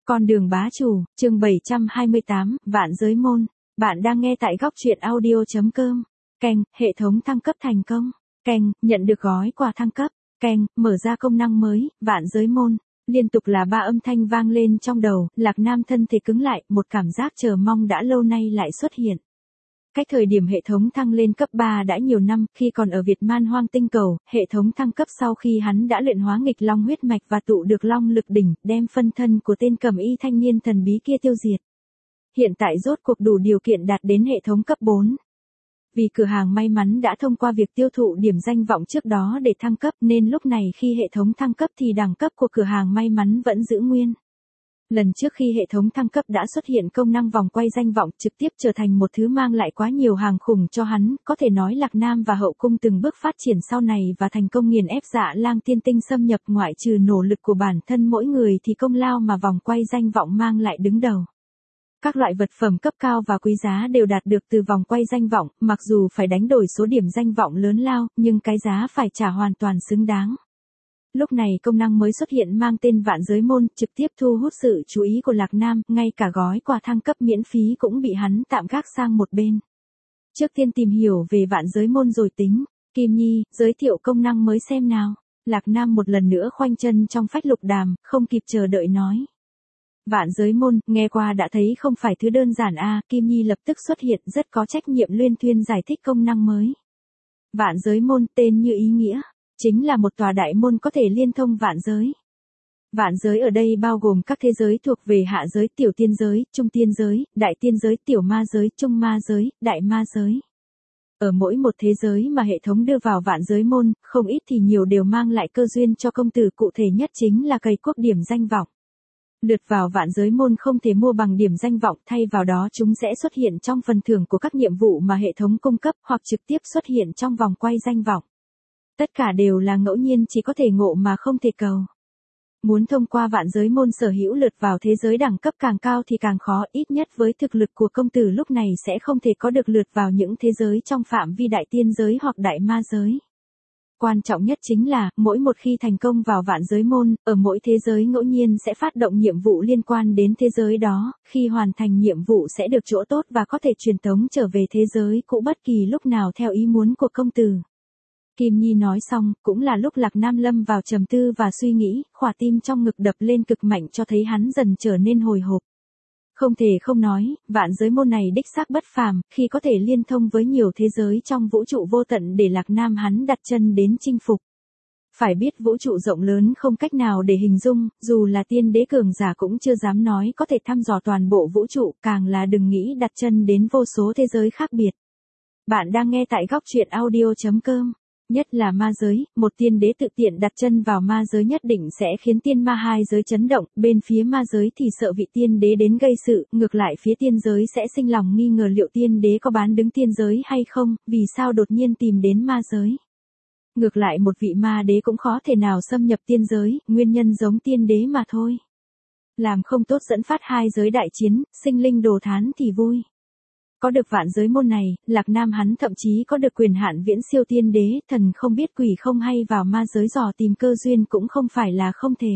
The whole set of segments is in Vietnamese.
Con đường bá chủ, chương 728, Vạn Giới Môn. Bạn đang nghe tại góc truyện audio.com. Keng, hệ thống thăng cấp thành công. Keng, nhận được gói quà thăng cấp. Keng, mở ra công năng mới, Vạn Giới Môn. Liên tục là 3 âm thanh vang lên trong đầu, Lạc Nam thân thể cứng lại, một cảm giác chờ mong đã lâu nay lại xuất hiện. Cách thời điểm hệ thống thăng lên cấp 3 đã nhiều năm, khi còn ở Việt Man Hoang Tinh Cầu, hệ thống thăng cấp sau khi hắn đã luyện hóa nghịch long huyết mạch và tụ được long lực đỉnh, đem phân thân của tên cầm y thanh niên thần bí kia tiêu diệt. Hiện tại rốt cuộc đủ điều kiện đạt đến hệ thống cấp 4. Vì cửa hàng may mắn đã thông qua việc tiêu thụ điểm danh vọng trước đó để thăng cấp nên lúc này khi hệ thống thăng cấp thì đẳng cấp của cửa hàng may mắn vẫn giữ nguyên. Lần trước khi hệ thống thăng cấp đã xuất hiện công năng vòng quay danh vọng trực tiếp trở thành một thứ mang lại quá nhiều hàng khủng cho hắn, có thể nói Lạc Nam và hậu cung từng bước phát triển sau này và thành công nghiền ép Dạ Lang tiên tinh xâm nhập, ngoại trừ nỗ lực của bản thân mỗi người thì công lao mà vòng quay danh vọng mang lại đứng đầu. Các loại vật phẩm cấp cao và quý giá đều đạt được từ vòng quay danh vọng, mặc dù phải đánh đổi số điểm danh vọng lớn lao, nhưng cái giá phải trả hoàn toàn xứng đáng. Lúc này công năng mới xuất hiện mang tên Vạn Giới Môn, trực tiếp thu hút sự chú ý của Lạc Nam, ngay cả gói quà thăng cấp miễn phí cũng bị hắn tạm gác sang một bên. Trước tiên tìm hiểu về Vạn Giới Môn rồi tính. Kim Nhi, giới thiệu công năng mới xem nào. Lạc Nam một lần nữa khoanh chân trong phách lục đàm, không kịp chờ đợi nói. Vạn Giới Môn, nghe qua đã thấy không phải thứ đơn giản a. Kim Nhi lập tức xuất hiện rất có trách nhiệm luyên thuyên giải thích công năng mới. Vạn Giới Môn tên như ý nghĩa, chính là một tòa đại môn có thể liên thông vạn giới. Vạn giới ở đây bao gồm các thế giới thuộc về hạ giới, tiểu tiên giới, trung tiên giới, đại tiên giới, tiểu ma giới, trung ma giới, đại ma giới. Ở mỗi một thế giới mà hệ thống đưa vào Vạn Giới Môn, không ít thì nhiều đều mang lại cơ duyên cho công tử, cụ thể nhất chính là cày cuốc điểm danh vọng. Lượt vào Vạn Giới Môn không thể mua bằng điểm danh vọng, thay vào đó chúng sẽ xuất hiện trong phần thưởng của các nhiệm vụ mà hệ thống cung cấp hoặc trực tiếp xuất hiện trong vòng quay danh vọng. Tất cả đều là ngẫu nhiên, chỉ có thể ngộ mà không thể cầu. Muốn thông qua Vạn Giới Môn sở hữu lượt vào thế giới đẳng cấp càng cao thì càng khó, ít nhất với thực lực của công tử lúc này sẽ không thể có được lượt vào những thế giới trong phạm vi đại tiên giới hoặc đại ma giới. Quan trọng nhất chính là, mỗi một khi thành công vào Vạn Giới Môn, ở mỗi thế giới ngẫu nhiên sẽ phát động nhiệm vụ liên quan đến thế giới đó, khi hoàn thành nhiệm vụ sẽ được chỗ tốt và có thể truyền tống trở về thế giới cũ bất kỳ lúc nào theo ý muốn của công tử. Kim Nhi nói xong, cũng là lúc Lạc Nam lâm vào trầm tư và suy nghĩ, khỏa tim trong ngực đập lên cực mạnh cho thấy hắn dần trở nên hồi hộp. Không thể không nói, Vạn Giới Môn này đích xác bất phàm, khi có thể liên thông với nhiều thế giới trong vũ trụ vô tận để Lạc Nam hắn đặt chân đến chinh phục. Phải biết vũ trụ rộng lớn không cách nào để hình dung, dù là tiên đế cường giả cũng chưa dám nói có thể thăm dò toàn bộ vũ trụ, càng là đừng nghĩ đặt chân đến vô số thế giới khác biệt. Bạn đang nghe tại góc truyện audio.com. Nhất là ma giới, một tiên đế tự tiện đặt chân vào ma giới nhất định sẽ khiến tiên ma hai giới chấn động, bên phía ma giới thì sợ vị tiên đế đến gây sự, ngược lại phía tiên giới sẽ sinh lòng nghi ngờ liệu tiên đế có bán đứng tiên giới hay không, vì sao đột nhiên tìm đến ma giới. Ngược lại một vị ma đế cũng khó thể nào xâm nhập tiên giới, nguyên nhân giống tiên đế mà thôi. Làm không tốt dẫn phát hai giới đại chiến, sinh linh đồ thán thì vui. Có được Vạn Giới Môn này, Lạc Nam hắn thậm chí có được quyền hạn viễn siêu tiên đế, thần không biết quỷ không hay vào ma giới dò tìm cơ duyên cũng không phải là không thể.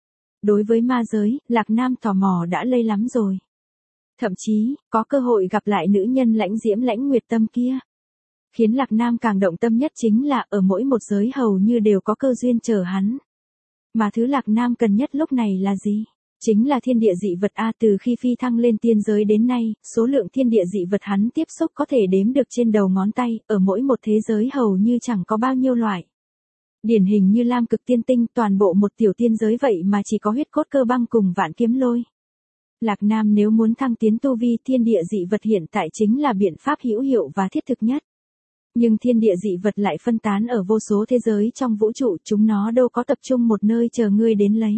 Đối với ma giới, Lạc Nam tò mò đã lây lắm rồi. Thậm chí, có cơ hội gặp lại nữ nhân lãnh diễm lãnh nguyệt tâm kia. Khiến Lạc Nam càng động tâm nhất chính là ở mỗi một giới hầu như đều có cơ duyên chờ hắn. Mà thứ Lạc Nam cần nhất lúc này là gì? Chính là thiên địa dị vật a. Từ khi phi thăng lên tiên giới đến nay, số lượng thiên địa dị vật hắn tiếp xúc có thể đếm được trên đầu ngón tay, ở mỗi một thế giới hầu như chẳng có bao nhiêu loại. Điển hình như Lam Cực Tiên Tinh, toàn bộ một tiểu tiên giới vậy mà chỉ có huyết cốt cơ băng cùng Vạn Kiếm Lôi. Lạc Nam nếu muốn thăng tiến tu vi, thiên địa dị vật hiện tại chính là biện pháp hữu hiệu và thiết thực nhất. Nhưng thiên địa dị vật lại phân tán ở vô số thế giới trong vũ trụ, chúng nó đâu có tập trung một nơi chờ ngươi đến lấy.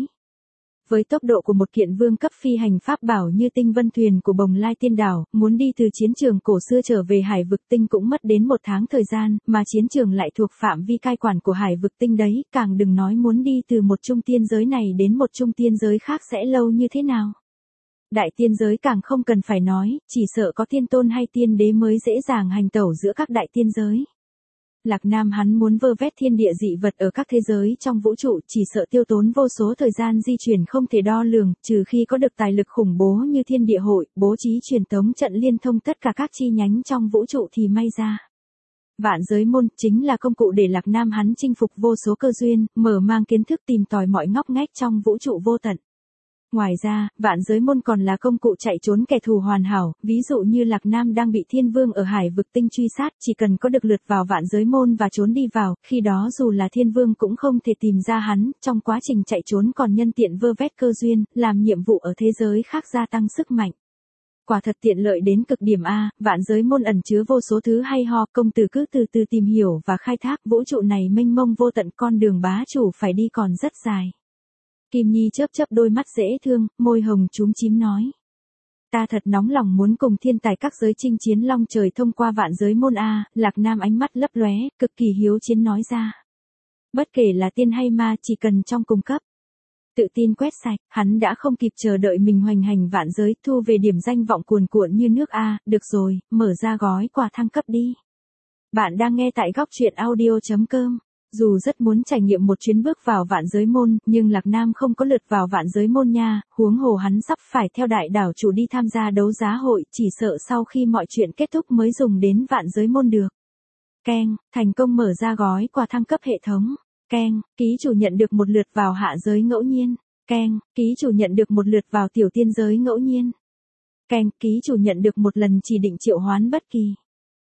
Với tốc độ của một kiện vương cấp phi hành pháp bảo như tinh vân thuyền của Bồng Lai Tiên Đảo, muốn đi từ chiến trường cổ xưa trở về Hải Vực Tinh cũng mất đến 1 tháng thời gian, mà chiến trường lại thuộc phạm vi cai quản của Hải Vực Tinh đấy, càng đừng nói muốn đi từ một trung tiên giới này đến một trung tiên giới khác sẽ lâu như thế nào. Đại tiên giới càng không cần phải nói, chỉ sợ có tiên tôn hay tiên đế mới dễ dàng hành tẩu giữa các đại tiên giới. Lạc Nam hắn muốn vơ vét thiên địa dị vật ở các thế giới trong vũ trụ, chỉ sợ tiêu tốn vô số thời gian di chuyển không thể đo lường, trừ khi có được tài lực khủng bố như thiên địa hội, bố trí truyền tống trận liên thông tất cả các chi nhánh trong vũ trụ thì may ra. Vạn giới môn chính là công cụ để Lạc Nam hắn chinh phục vô số cơ duyên, mở mang kiến thức tìm tòi mọi ngóc ngách trong vũ trụ vô tận. Ngoài ra, vạn giới môn còn là công cụ chạy trốn kẻ thù hoàn hảo, ví dụ như Lạc Nam đang bị thiên vương ở hải vực tinh truy sát, chỉ cần có được lượt vào vạn giới môn và trốn đi vào, khi đó dù là thiên vương cũng không thể tìm ra hắn, trong quá trình chạy trốn còn nhân tiện vơ vét cơ duyên, làm nhiệm vụ ở thế giới khác gia tăng sức mạnh. Quả thật tiện lợi đến cực điểm a, vạn giới môn ẩn chứa vô số thứ hay ho, công tử cứ từ từ tìm hiểu và khai thác, vũ trụ này mênh mông vô tận, con đường bá chủ phải đi còn rất dài. Kim Nhi chớp chớp đôi mắt dễ thương, môi hồng chúm chím nói. Ta thật nóng lòng muốn cùng thiên tài các giới chinh chiến long trời thông qua vạn giới môn a, Lạc Nam ánh mắt lấp lóe, cực kỳ hiếu chiến nói ra. Bất kể là tiên hay ma, chỉ cần trong cùng cấp. Tự tin quét sạch, hắn đã không kịp chờ đợi mình hoành hành vạn giới, thu về điểm danh vọng cuồn cuộn như nước a, được rồi, mở ra gói quà thăng cấp đi. Bạn đang nghe tại góc truyện audio.com. Dù rất muốn trải nghiệm một chuyến bước vào vạn giới môn, nhưng Lạc Nam không có lượt vào vạn giới môn nha, huống hồ hắn sắp phải theo đại đảo chủ đi tham gia đấu giá hội, chỉ sợ sau khi mọi chuyện kết thúc mới dùng đến vạn giới môn được. Keng, thành công mở ra gói quà thăng cấp hệ thống. Keng, ký chủ nhận được một lượt vào hạ giới ngẫu nhiên. Keng, ký chủ nhận được một lượt vào tiểu tiên giới ngẫu nhiên. Keng, ký chủ nhận được một lần chỉ định triệu hoán bất kỳ.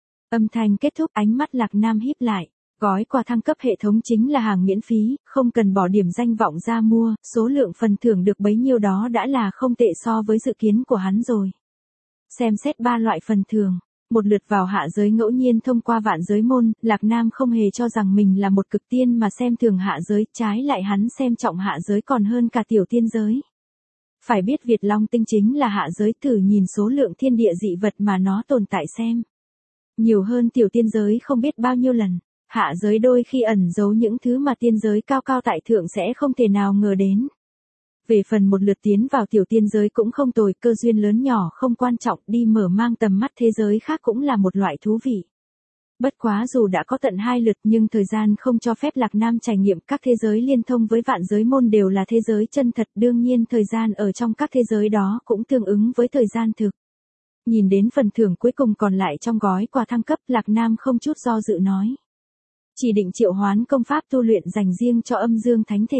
Âm thanh kết thúc, ánh mắt Lạc Nam híp lại. Gói quà thăng cấp hệ thống chính là hàng miễn phí, không cần bỏ điểm danh vọng ra mua, số lượng phần thưởng được bấy nhiêu đó đã là không tệ so với dự kiến của hắn rồi. Xem xét 3 loại phần thưởng. Một lượt vào hạ giới ngẫu nhiên thông qua vạn giới môn, Lạc Nam không hề cho rằng mình là một cực tiên mà xem thường hạ giới, trái lại hắn xem trọng hạ giới còn hơn cả tiểu tiên giới. Phải biết Việt Long tinh chính là hạ giới, thử nhìn số lượng thiên địa dị vật mà nó tồn tại xem. Nhiều hơn tiểu tiên giới không biết bao nhiêu lần. Hạ giới đôi khi ẩn giấu những thứ mà tiên giới cao cao tại thượng sẽ không thể nào ngờ đến. Về phần một lượt tiến vào tiểu tiên giới cũng không tồi, cơ duyên lớn nhỏ không quan trọng, đi mở mang tầm mắt thế giới khác cũng là một loại thú vị. Bất quá dù đã có tận 2 lượt nhưng thời gian không cho phép Lạc Nam trải nghiệm các thế giới liên thông với vạn giới môn đều là thế giới chân thật, đương nhiên thời gian ở trong các thế giới đó cũng tương ứng với thời gian thực. Nhìn đến phần thưởng cuối cùng còn lại trong gói quà thăng cấp, Lạc Nam không chút do dự nói. Chỉ định triệu hoán công pháp tu luyện dành riêng cho âm dương thánh thể.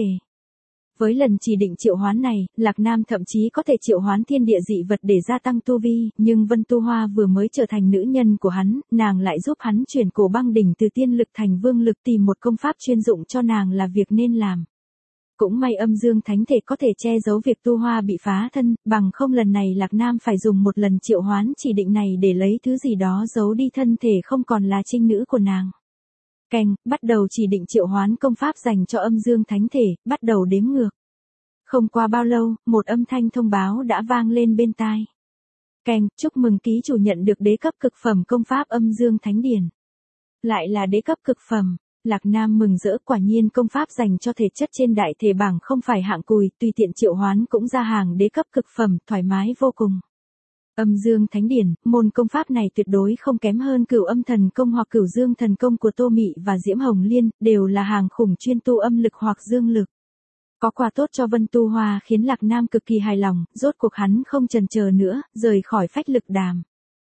Với lần chỉ định triệu hoán này, Lạc Nam thậm chí có thể triệu hoán thiên địa dị vật để gia tăng tu vi, nhưng Vân Tu Hoa vừa mới trở thành nữ nhân của hắn, nàng lại giúp hắn chuyển cổ băng đỉnh từ tiên lực thành vương lực, tìm một công pháp chuyên dụng cho nàng là việc nên làm. Cũng may âm dương thánh thể có thể che giấu việc Tu Hoa bị phá thân, bằng không lần này Lạc Nam phải dùng một lần triệu hoán chỉ định này để lấy thứ gì đó giấu đi thân thể không còn là trinh nữ của nàng. Keng, bắt đầu chỉ định triệu hoán công pháp dành cho âm dương thánh thể, bắt đầu đếm ngược. Không qua bao lâu, một âm thanh thông báo đã vang lên bên tai. Keng, chúc mừng ký chủ nhận được đế cấp cực phẩm công pháp âm dương thánh điển. Lại là đế cấp cực phẩm, Lạc Nam mừng rỡ, quả nhiên công pháp dành cho thể chất trên đại thể bảng không phải hạng cùi, tùy tiện triệu hoán cũng ra hàng đế cấp cực phẩm, thoải mái vô cùng. Âm dương thánh điển, môn công pháp này tuyệt đối không kém hơn Cửu Âm thần công hoặc Cửu Dương thần công của Tô Mị và Diễm Hồng Liên, đều là hàng khủng chuyên tu âm lực hoặc dương lực. Có quà tốt cho Vân Tu Hoa khiến Lạc Nam cực kỳ hài lòng, rốt cuộc hắn không chần chờ nữa, rời khỏi phách lực đàm.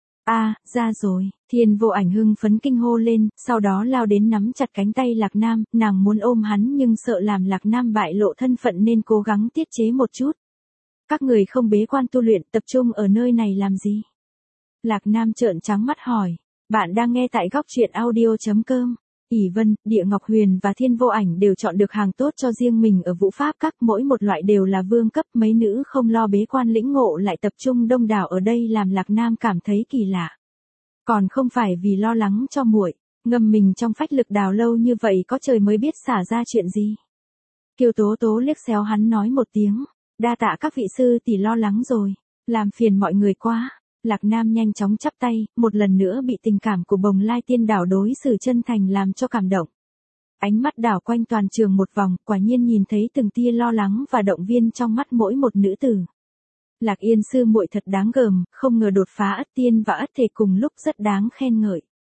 Ra rồi, Thiên Vô Ảnh hưng phấn kinh hô lên, sau đó lao đến nắm chặt cánh tay Lạc Nam, nàng muốn ôm hắn nhưng sợ làm Lạc Nam bại lộ thân phận nên cố gắng tiết chế một chút. Các người không bế quan tu luyện, tập trung ở nơi này làm gì? Lạc Nam trợn trắng mắt hỏi. Bạn đang nghe tại góc truyện audio.com. ỷ Vân, Địa Ngọc Huyền và Thiên Vô Ảnh đều chọn được hàng tốt cho riêng mình ở Vũ Pháp Các, mỗi một loại đều là vương cấp, mấy nữ không lo bế quan lĩnh ngộ lại tập trung đông đảo ở đây làm Lạc Nam cảm thấy kỳ lạ. Còn không phải vì lo lắng cho muội, ngâm mình trong phách lực đào lâu như vậy có trời mới biết xả ra chuyện gì. Kiều Tố Tố liếc xéo hắn nói một tiếng. Đa tạ các vị sư tỷ lo lắng rồi, làm phiền mọi người quá. Lạc Nam nhanh chóng chắp tay, một lần nữa bị tình cảm của Bồng Lai Tiên đảo đối xử chân thành làm cho cảm động. Ánh mắt đảo quanh toàn trường một vòng, quả nhiên nhìn thấy từng tia lo lắng và động viên trong mắt mỗi một nữ tử. Lạc Yên sư muội thật đáng gờm, không ngờ đột phá ất tiên và ất thể cùng lúc rất đáng khen ngợi.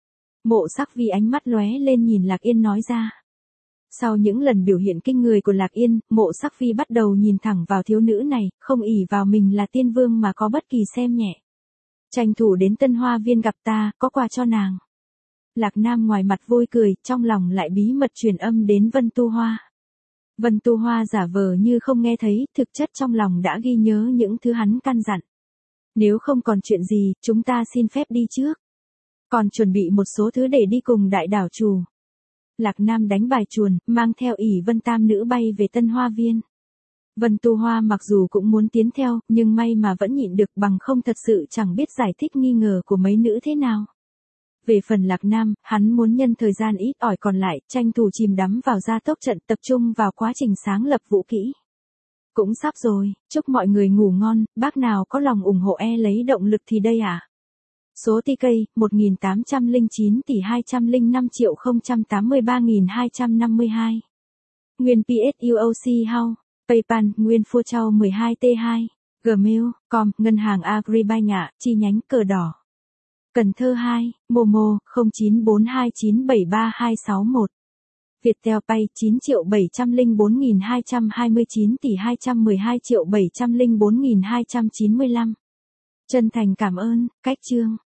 Mộ Sắc Vi ánh mắt lóe lên nhìn Lạc Yên nói ra. Sau những lần biểu hiện kinh người của Lạc Yên, Mộ Sắc Vi bắt đầu nhìn thẳng vào thiếu nữ này, không ỷ vào mình là tiên vương mà có bất kỳ xem nhẹ. Tranh thủ đến Tân Hoa Viên gặp ta, có quà cho nàng. Lạc Nam ngoài mặt vui cười, trong lòng lại bí mật truyền âm đến Vân Tu Hoa. Vân Tu Hoa giả vờ như không nghe thấy, thực chất trong lòng đã ghi nhớ những thứ hắn căn dặn. Nếu không còn chuyện gì, chúng ta xin phép đi trước. Còn chuẩn bị một số thứ để đi cùng đại đảo chủ. Lạc Nam đánh bài chuồn, mang theo ỷ Vân Tam nữ bay về Tân Hoa Viên. Vân Tu Hoa mặc dù cũng muốn tiến theo, nhưng may mà vẫn nhịn được, bằng không thật sự chẳng biết giải thích nghi ngờ của mấy nữ thế nào. Về phần Lạc Nam, hắn muốn nhân thời gian ít ỏi còn lại, tranh thủ chìm đắm vào gia tốc trận, tập trung vào quá trình sáng lập vũ kỹ. Cũng sắp rồi, chúc mọi người ngủ ngon, bác nào có lòng ủng hộ lấy động lực thì đây à. Số TK, 1809 tỷ 209.083.252. Nguyên PSUOC House, PayPal, Nguyên Phua Châu 12T2, Gmail, com, Ngân hàng Agribank ạ, chi nhánh Cờ Đỏ. Cần Thơ 2, Momo, 0942973261. Viettel Pay 9.704.229 tỷ 212.704.295. Chân thành cảm ơn, cách chương.